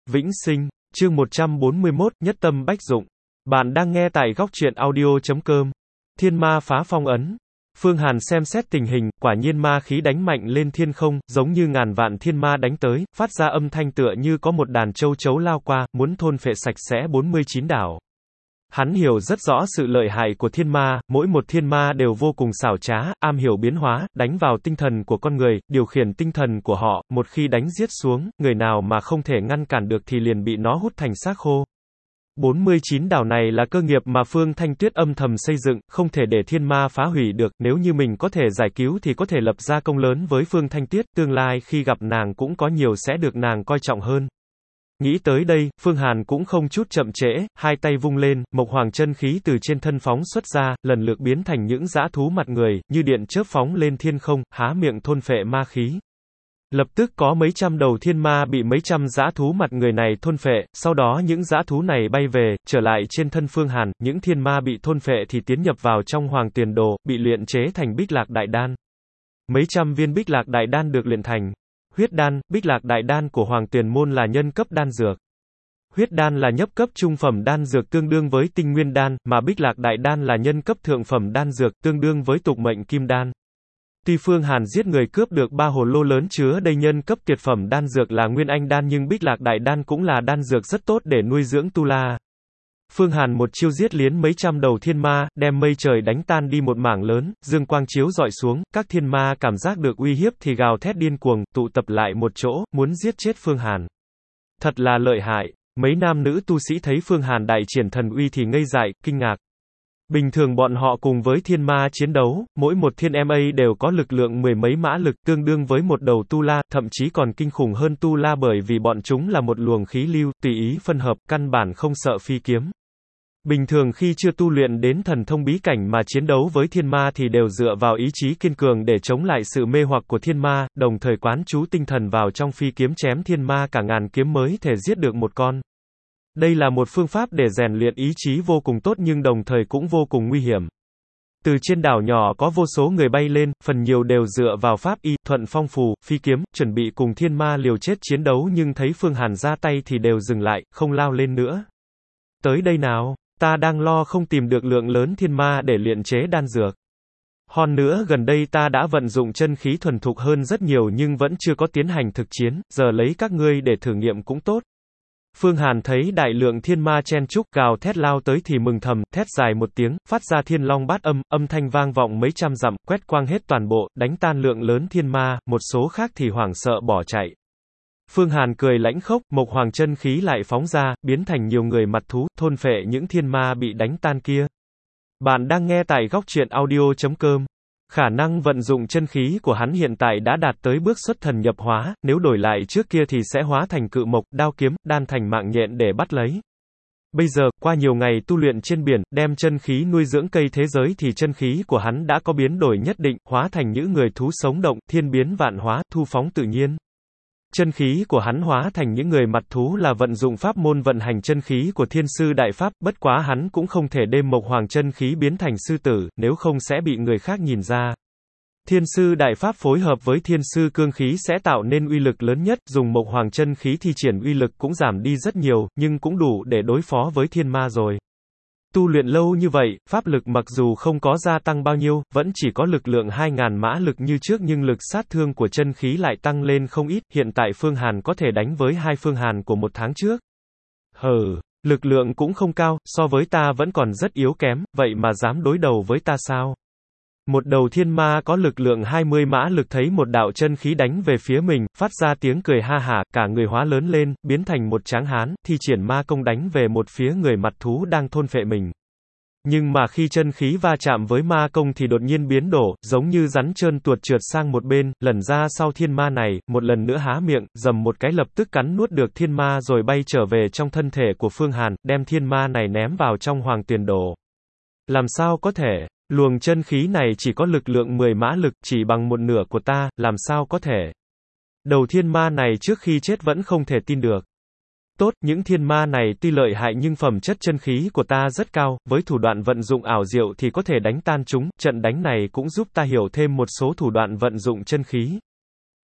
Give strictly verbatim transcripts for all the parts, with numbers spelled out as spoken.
Vĩnh sinh, chương một trăm bốn mươi mốt, nhất tâm bách dụng. Bạn đang nghe tại góc truyện audio chấm com. Thiên ma phá phong ấn. Phương Hàn xem xét tình hình, quả nhiên ma khí đánh mạnh lên thiên không, giống như ngàn vạn thiên ma đánh tới, phát ra âm thanh tựa như có một đàn châu chấu lao qua, muốn thôn phệ sạch sẽ bốn mươi chín đảo. Hắn hiểu rất rõ sự lợi hại của thiên ma, mỗi một thiên ma đều vô cùng xảo trá, am hiểu biến hóa, đánh vào tinh thần của con người, điều khiển tinh thần của họ, một khi đánh giết xuống, người nào mà không thể ngăn cản được thì liền bị nó hút thành xác khô. bốn mươi chín đảo này là cơ nghiệp mà Phương Thanh Tuyết âm thầm xây dựng, không thể để thiên ma phá hủy được, nếu như mình có thể giải cứu thì có thể lập ra công lớn với Phương Thanh Tuyết, tương lai khi gặp nàng cũng có nhiều sẽ được nàng coi trọng hơn. Nghĩ tới đây, Phương Hàn cũng không chút chậm trễ, hai tay vung lên, mộc hoàng chân khí từ trên thân phóng xuất ra, lần lượt biến thành những dã thú mặt người, như điện chớp phóng lên thiên không, há miệng thôn phệ ma khí. Lập tức có mấy trăm đầu thiên ma bị mấy trăm dã thú mặt người này thôn phệ, sau đó những dã thú này bay về, trở lại trên thân Phương Hàn, những thiên ma bị thôn phệ thì tiến nhập vào trong hoàng tuyền đồ, bị luyện chế thành bích lạc đại đan. Mấy trăm viên bích lạc đại đan được luyện thành. Huyết đan, bích lạc đại đan của Hoàng Tuyền môn là nhân cấp đan dược. Huyết đan là nhấp cấp trung phẩm đan dược tương đương với tinh nguyên đan, mà bích lạc đại đan là nhân cấp thượng phẩm đan dược tương đương với tục mệnh kim đan. Tuy Phương Hàn giết người cướp được ba hồ lô lớn chứa đầy nhân cấp tuyệt phẩm đan dược là nguyên anh đan nhưng bích lạc đại đan cũng là đan dược rất tốt để nuôi dưỡng tu la. Phương Hàn một chiêu giết liến mấy trăm đầu thiên ma, đem mây trời đánh tan đi một mảng lớn, dương quang chiếu dọi xuống, các thiên ma cảm giác được uy hiếp thì gào thét điên cuồng, tụ tập lại một chỗ, muốn giết chết Phương Hàn. Thật là lợi hại, mấy nam nữ tu sĩ thấy Phương Hàn đại triển thần uy thì ngây dại, kinh ngạc. Bình thường bọn họ cùng với thiên ma chiến đấu, mỗi một thiên ma đều có lực lượng mười mấy mã lực, tương đương với một đầu tu la, thậm chí còn kinh khủng hơn tu la bởi vì bọn chúng là một luồng khí lưu, tùy ý phân hợp, căn bản không sợ phi kiếm. Bình thường khi chưa tu luyện đến thần thông bí cảnh mà chiến đấu với thiên ma thì đều dựa vào ý chí kiên cường để chống lại sự mê hoặc của thiên ma, đồng thời quán chú tinh thần vào trong phi kiếm chém thiên ma cả ngàn kiếm mới thể giết được một con. Đây là một phương pháp để rèn luyện ý chí vô cùng tốt nhưng đồng thời cũng vô cùng nguy hiểm. Từ trên đảo nhỏ có vô số người bay lên, phần nhiều đều dựa vào pháp y, thuận phong phù, phi kiếm, chuẩn bị cùng thiên ma liều chết chiến đấu nhưng thấy Phương Hàn ra tay thì đều dừng lại, không lao lên nữa. Tới đây nào. Ta đang lo không tìm được lượng lớn thiên ma để luyện chế đan dược. Hơn nữa gần đây ta đã vận dụng chân khí thuần thục hơn rất nhiều nhưng vẫn chưa có tiến hành thực chiến, giờ lấy các ngươi để thử nghiệm cũng tốt. Phương Hàn thấy đại lượng thiên ma chen chúc gào thét lao tới thì mừng thầm, thét dài một tiếng, phát ra thiên long bát âm, âm thanh vang vọng mấy trăm dặm, quét quang hết toàn bộ, đánh tan lượng lớn thiên ma, một số khác thì hoảng sợ bỏ chạy. Phương Hàn cười lãnh khốc, mộc hoàng chân khí lại phóng ra, biến thành nhiều người mặt thú, thôn phệ những thiên ma bị đánh tan kia. Bạn đang nghe tại góc truyện audio chấm com. Khả năng vận dụng chân khí của hắn hiện tại đã đạt tới bước xuất thần nhập hóa, nếu đổi lại trước kia thì sẽ hóa thành cự mộc, đao kiếm, đan thành mạng nhện để bắt lấy. Bây giờ, qua nhiều ngày tu luyện trên biển, đem chân khí nuôi dưỡng cây thế giới thì chân khí của hắn đã có biến đổi nhất định, hóa thành những người thú sống động, thiên biến vạn hóa, thu phóng tự nhiên. Chân khí của hắn hóa thành những người mặt thú là vận dụng pháp môn vận hành chân khí của thiên sư đại pháp, bất quá hắn cũng không thể đem mộc hoàng chân khí biến thành sư tử, nếu không sẽ bị người khác nhìn ra. Thiên sư đại pháp phối hợp với thiên sư cương khí sẽ tạo nên uy lực lớn nhất, dùng mộc hoàng chân khí thi triển uy lực cũng giảm đi rất nhiều, nhưng cũng đủ để đối phó với thiên ma rồi. Tu luyện lâu như vậy, pháp lực mặc dù không có gia tăng bao nhiêu, vẫn chỉ có lực lượng hai ngàn mã lực như trước nhưng lực sát thương của chân khí lại tăng lên không ít, hiện tại Phương Hàn có thể đánh với hai Phương Hàn của một tháng trước. Hừ, lực lượng cũng không cao, so với ta vẫn còn rất yếu kém, vậy mà dám đối đầu với ta sao? Một đầu thiên ma có lực lượng hai mươi mã lực thấy một đạo chân khí đánh về phía mình, phát ra tiếng cười ha hả, cả người hóa lớn lên, biến thành một tráng hán, thi triển ma công đánh về một phía người mặt thú đang thôn phệ mình. Nhưng mà khi chân khí va chạm với ma công thì đột nhiên biến đổ, giống như rắn trơn tuột trượt sang một bên, lần ra sau thiên ma này, một lần nữa há miệng, dầm một cái lập tức cắn nuốt được thiên ma rồi bay trở về trong thân thể của Phương Hàn, đem thiên ma này ném vào trong hoàng tuyền đồ. Làm sao có thể? Luồng chân khí này chỉ có lực lượng mười mã lực, chỉ bằng một nửa của ta, làm sao có thể? Đầu thiên ma này trước khi chết vẫn không thể tin được. Tốt, những thiên ma này tuy lợi hại nhưng phẩm chất chân khí của ta rất cao, với thủ đoạn vận dụng ảo diệu thì có thể đánh tan chúng, trận đánh này cũng giúp ta hiểu thêm một số thủ đoạn vận dụng chân khí.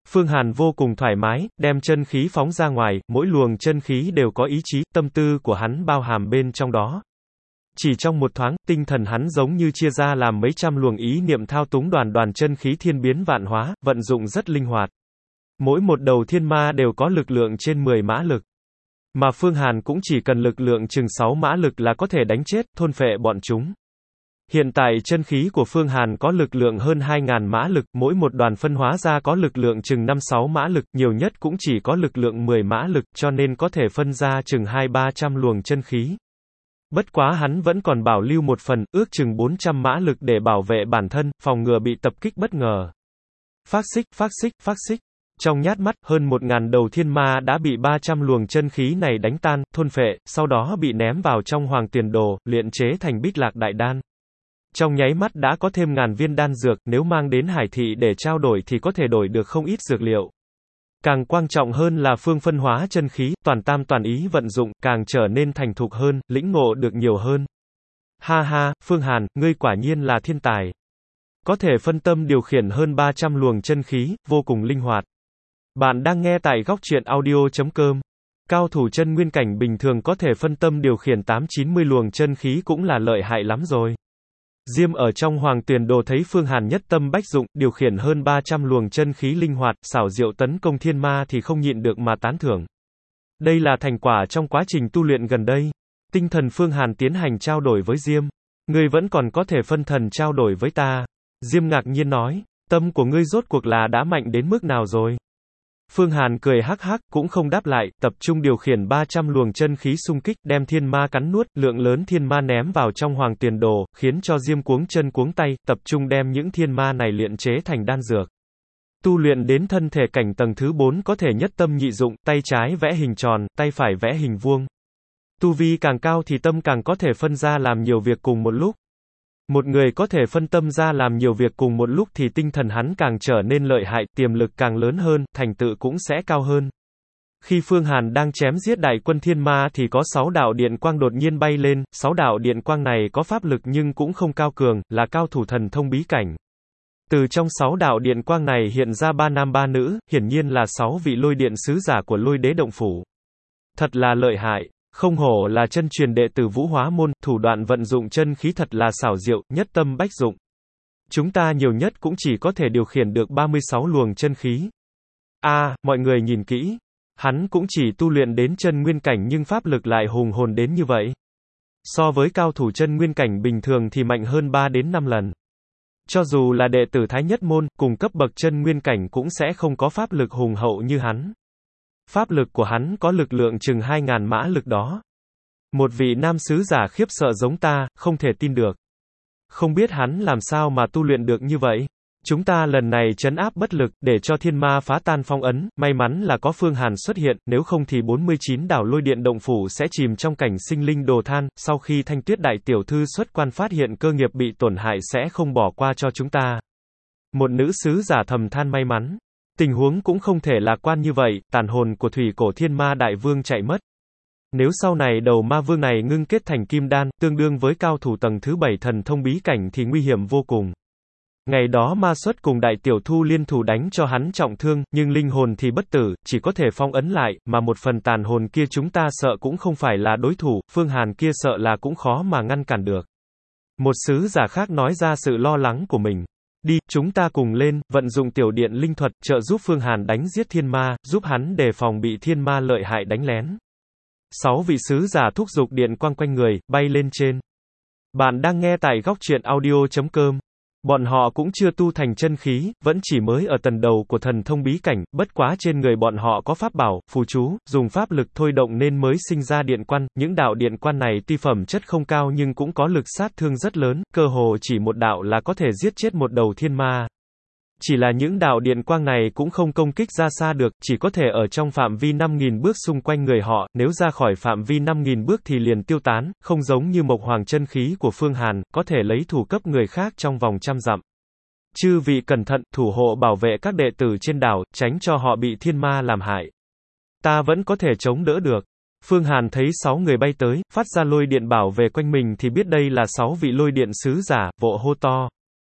Phương Hàn vô cùng thoải mái, đem chân khí phóng ra ngoài, mỗi luồng chân khí đều có ý chí, tâm tư của hắn bao hàm bên trong đó. Chỉ trong một thoáng, tinh thần hắn giống như chia ra làm mấy trăm luồng ý niệm thao túng đoàn đoàn chân khí thiên biến vạn hóa, vận dụng rất linh hoạt. Mỗi một đầu thiên ma đều có lực lượng trên mười mã lực. Mà Phương Hàn cũng chỉ cần lực lượng chừng sáu mã lực là có thể đánh chết, thôn phệ bọn chúng. Hiện tại chân khí của Phương Hàn có lực lượng hơn hai nghìn mã lực, mỗi một đoàn phân hóa ra có lực lượng chừng năm sáu mã lực, nhiều nhất cũng chỉ có lực lượng mười mã lực, cho nên có thể phân ra chừng hai ba trăm luồng chân khí. Bất quá hắn vẫn còn bảo lưu một phần, ước chừng bốn trăm mã lực để bảo vệ bản thân, phòng ngừa bị tập kích bất ngờ. Phác xích, phác xích, phác xích. Trong nhát mắt, hơn một ngàn đầu thiên ma đã bị ba trăm luồng chân khí này đánh tan, thôn phệ, sau đó bị ném vào trong hoàng tiền đồ, luyện chế thành Bích Lạc Đại Đan. Trong nháy mắt đã có thêm ngàn viên đan dược, nếu mang đến Hải Thị để trao đổi thì có thể đổi được không ít dược liệu. Càng quan trọng hơn là phương phân hóa chân khí, toàn tam toàn ý vận dụng, càng trở nên thành thục hơn, lĩnh ngộ được nhiều hơn. Ha ha, Phương Hàn, ngươi quả nhiên là thiên tài. Có thể phân tâm điều khiển hơn ba trăm luồng chân khí, vô cùng linh hoạt. Bạn đang nghe tại góc truyện audio chấm com. Cao thủ chân nguyên cảnh bình thường có thể phân tâm điều khiển tám chín mươi luồng chân khí cũng là lợi hại lắm rồi. Diêm ở trong hoàng tuyền đồ thấy Phương Hàn nhất tâm bách dụng, điều khiển hơn ba trăm luồng chân khí linh hoạt, xảo diệu tấn công thiên ma thì không nhịn được mà tán thưởng. Đây là thành quả trong quá trình tu luyện gần đây. Tinh thần Phương Hàn tiến hành trao đổi với Diêm. Ngươi vẫn còn có thể phân thần trao đổi với ta. Diêm ngạc nhiên nói, tâm của ngươi rốt cuộc là đã mạnh đến mức nào rồi? Phương Hàn cười hắc hắc, cũng không đáp lại, tập trung điều khiển ba trăm luồng chân khí xung kích, đem thiên ma cắn nuốt, lượng lớn thiên ma ném vào trong hoàng tiền đồ, khiến cho Diêm cuống chân cuống tay, tập trung đem những thiên ma này luyện chế thành đan dược. Tu luyện đến thân thể cảnh tầng thứ bốn có thể nhất tâm nhị dụng, tay trái vẽ hình tròn, tay phải vẽ hình vuông. Tu vi càng cao thì tâm càng có thể phân ra làm nhiều việc cùng một lúc. Một người có thể phân tâm ra làm nhiều việc cùng một lúc thì tinh thần hắn càng trở nên lợi hại, tiềm lực càng lớn hơn, thành tựu cũng sẽ cao hơn. Khi Phương Hàn đang chém giết đại quân thiên ma thì có sáu đạo điện quang đột nhiên bay lên, sáu đạo điện quang này có pháp lực nhưng cũng không cao cường, là cao thủ thần thông bí cảnh. Từ trong sáu đạo điện quang này hiện ra ba nam ba nữ, hiển nhiên là sáu vị lôi điện sứ giả của lôi đế động phủ. Thật là lợi hại. Không hổ là chân truyền đệ tử Vũ Hóa môn, thủ đoạn vận dụng chân khí thật là xảo diệu, nhất tâm bách dụng. Chúng ta nhiều nhất cũng chỉ có thể điều khiển được ba mươi sáu luồng chân khí. A, à, mọi người nhìn kỹ. Hắn cũng chỉ tu luyện đến chân nguyên cảnh nhưng pháp lực lại hùng hồn đến như vậy. So với cao thủ chân nguyên cảnh bình thường thì mạnh hơn ba đến năm lần. Cho dù là đệ tử Thái Nhất môn, cùng cấp bậc chân nguyên cảnh cũng sẽ không có pháp lực hùng hậu như hắn. Pháp lực của hắn có lực lượng chừng hai nghìn mã lực đó. Một vị nam sứ giả khiếp sợ giống ta, không thể tin được. Không biết hắn làm sao mà tu luyện được như vậy. Chúng ta lần này trấn áp bất lực, để cho thiên ma phá tan phong ấn, may mắn là có Phương Hàn xuất hiện, nếu không thì bốn mươi chín đảo lôi điện động phủ sẽ chìm trong cảnh sinh linh đồ than, sau khi Thanh Tuyết đại tiểu thư xuất quan phát hiện cơ nghiệp bị tổn hại sẽ không bỏ qua cho chúng ta. Một nữ sứ giả thầm than may mắn. Tình huống cũng không thể lạc quan như vậy, tàn hồn của thủy cổ thiên ma đại vương chạy mất. Nếu sau này đầu ma vương này ngưng kết thành kim đan, tương đương với cao thủ tầng thứ bảy thần thông bí cảnh thì nguy hiểm vô cùng. Ngày đó ma xuất cùng đại tiểu thu liên thủ đánh cho hắn trọng thương, nhưng linh hồn thì bất tử, chỉ có thể phong ấn lại, mà một phần tàn hồn kia chúng ta sợ cũng không phải là đối thủ, Phương Hàn kia sợ là cũng khó mà ngăn cản được. Một sứ giả khác nói ra sự lo lắng của mình. Đi, chúng ta cùng lên, vận dụng tiểu điện linh thuật, trợ giúp Phương Hàn đánh giết thiên ma, giúp hắn đề phòng bị thiên ma lợi hại đánh lén. Sáu vị sứ giả thúc giục điện quang quanh người, bay lên trên. Bạn đang nghe tại góc truyện audio chấm com. Bọn họ cũng chưa tu thành chân khí, vẫn chỉ mới ở tầng đầu của thần thông bí cảnh, bất quá trên người bọn họ có pháp bảo, phù chú, dùng pháp lực thôi động nên mới sinh ra điện quan, những đạo điện quan này tuy phẩm chất không cao nhưng cũng có lực sát thương rất lớn, cơ hồ chỉ một đạo là có thể giết chết một đầu thiên ma. Chỉ là những đạo điện quang này cũng không công kích ra xa được, chỉ có thể ở trong phạm vi năm nghìn bước xung quanh người họ, nếu ra khỏi phạm vi năm nghìn bước thì liền tiêu tán, không giống như Mộc Hoàng chân khí của Phương Hàn, có thể lấy thủ cấp người khác trong vòng trăm dặm. Chư vị cẩn thận, thủ hộ bảo vệ các đệ tử trên đảo, tránh cho họ bị thiên ma làm hại. Ta vẫn có thể chống đỡ được. Phương Hàn thấy sáu người bay tới, phát ra lôi điện bảo vệ quanh mình thì biết đây là sáu vị lôi điện sứ giả, vội hô to.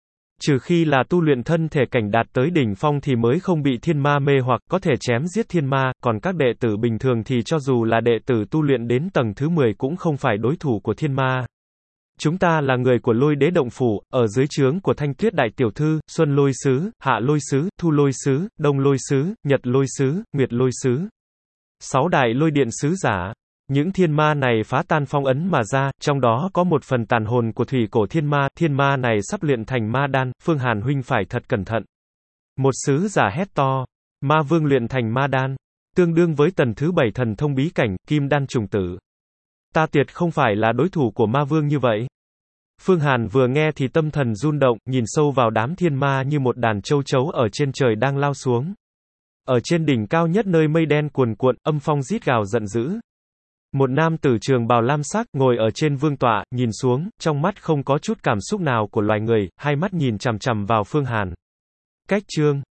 Trừ khi là tu luyện thân thể cảnh đạt tới đỉnh phong thì mới không bị thiên ma mê hoặc có thể chém giết thiên ma, còn các đệ tử bình thường thì cho dù là đệ tử tu luyện đến tầng thứ mười cũng không phải đối thủ của thiên ma. Chúng ta là người của Lôi Đế Động Phủ, ở dưới trướng của Thanh Tuyết Đại Tiểu Thư, Xuân Lôi Sứ, Hạ Lôi Sứ, Thu Lôi Sứ, Đông Lôi Sứ, Nhật Lôi Sứ, Nguyệt Lôi Sứ. Sáu đại lôi điện sứ giả. Những thiên ma này phá tan phong ấn mà ra, trong đó có một phần tàn hồn của thủy cổ thiên ma, thiên ma này sắp luyện thành ma đan, Phương Hàn huynh phải thật cẩn thận. Một sứ giả hét to, ma vương luyện thành ma đan, tương đương với tầng thứ bảy thần thông bí cảnh, kim đan trùng tử. Ta tuyệt không phải là đối thủ của ma vương như vậy. Phương Hàn vừa nghe thì tâm thần run động, nhìn sâu vào đám thiên ma như một đàn châu chấu ở trên trời đang lao xuống. Ở trên đỉnh cao nhất nơi mây đen cuồn cuộn, âm phong rít gào giận dữ. Một nam tử trường bào lam sắc, ngồi ở trên vương tọa, nhìn xuống, trong mắt không có chút cảm xúc nào của loài người, hai mắt nhìn chằm chằm vào Phương Hàn. Cách chương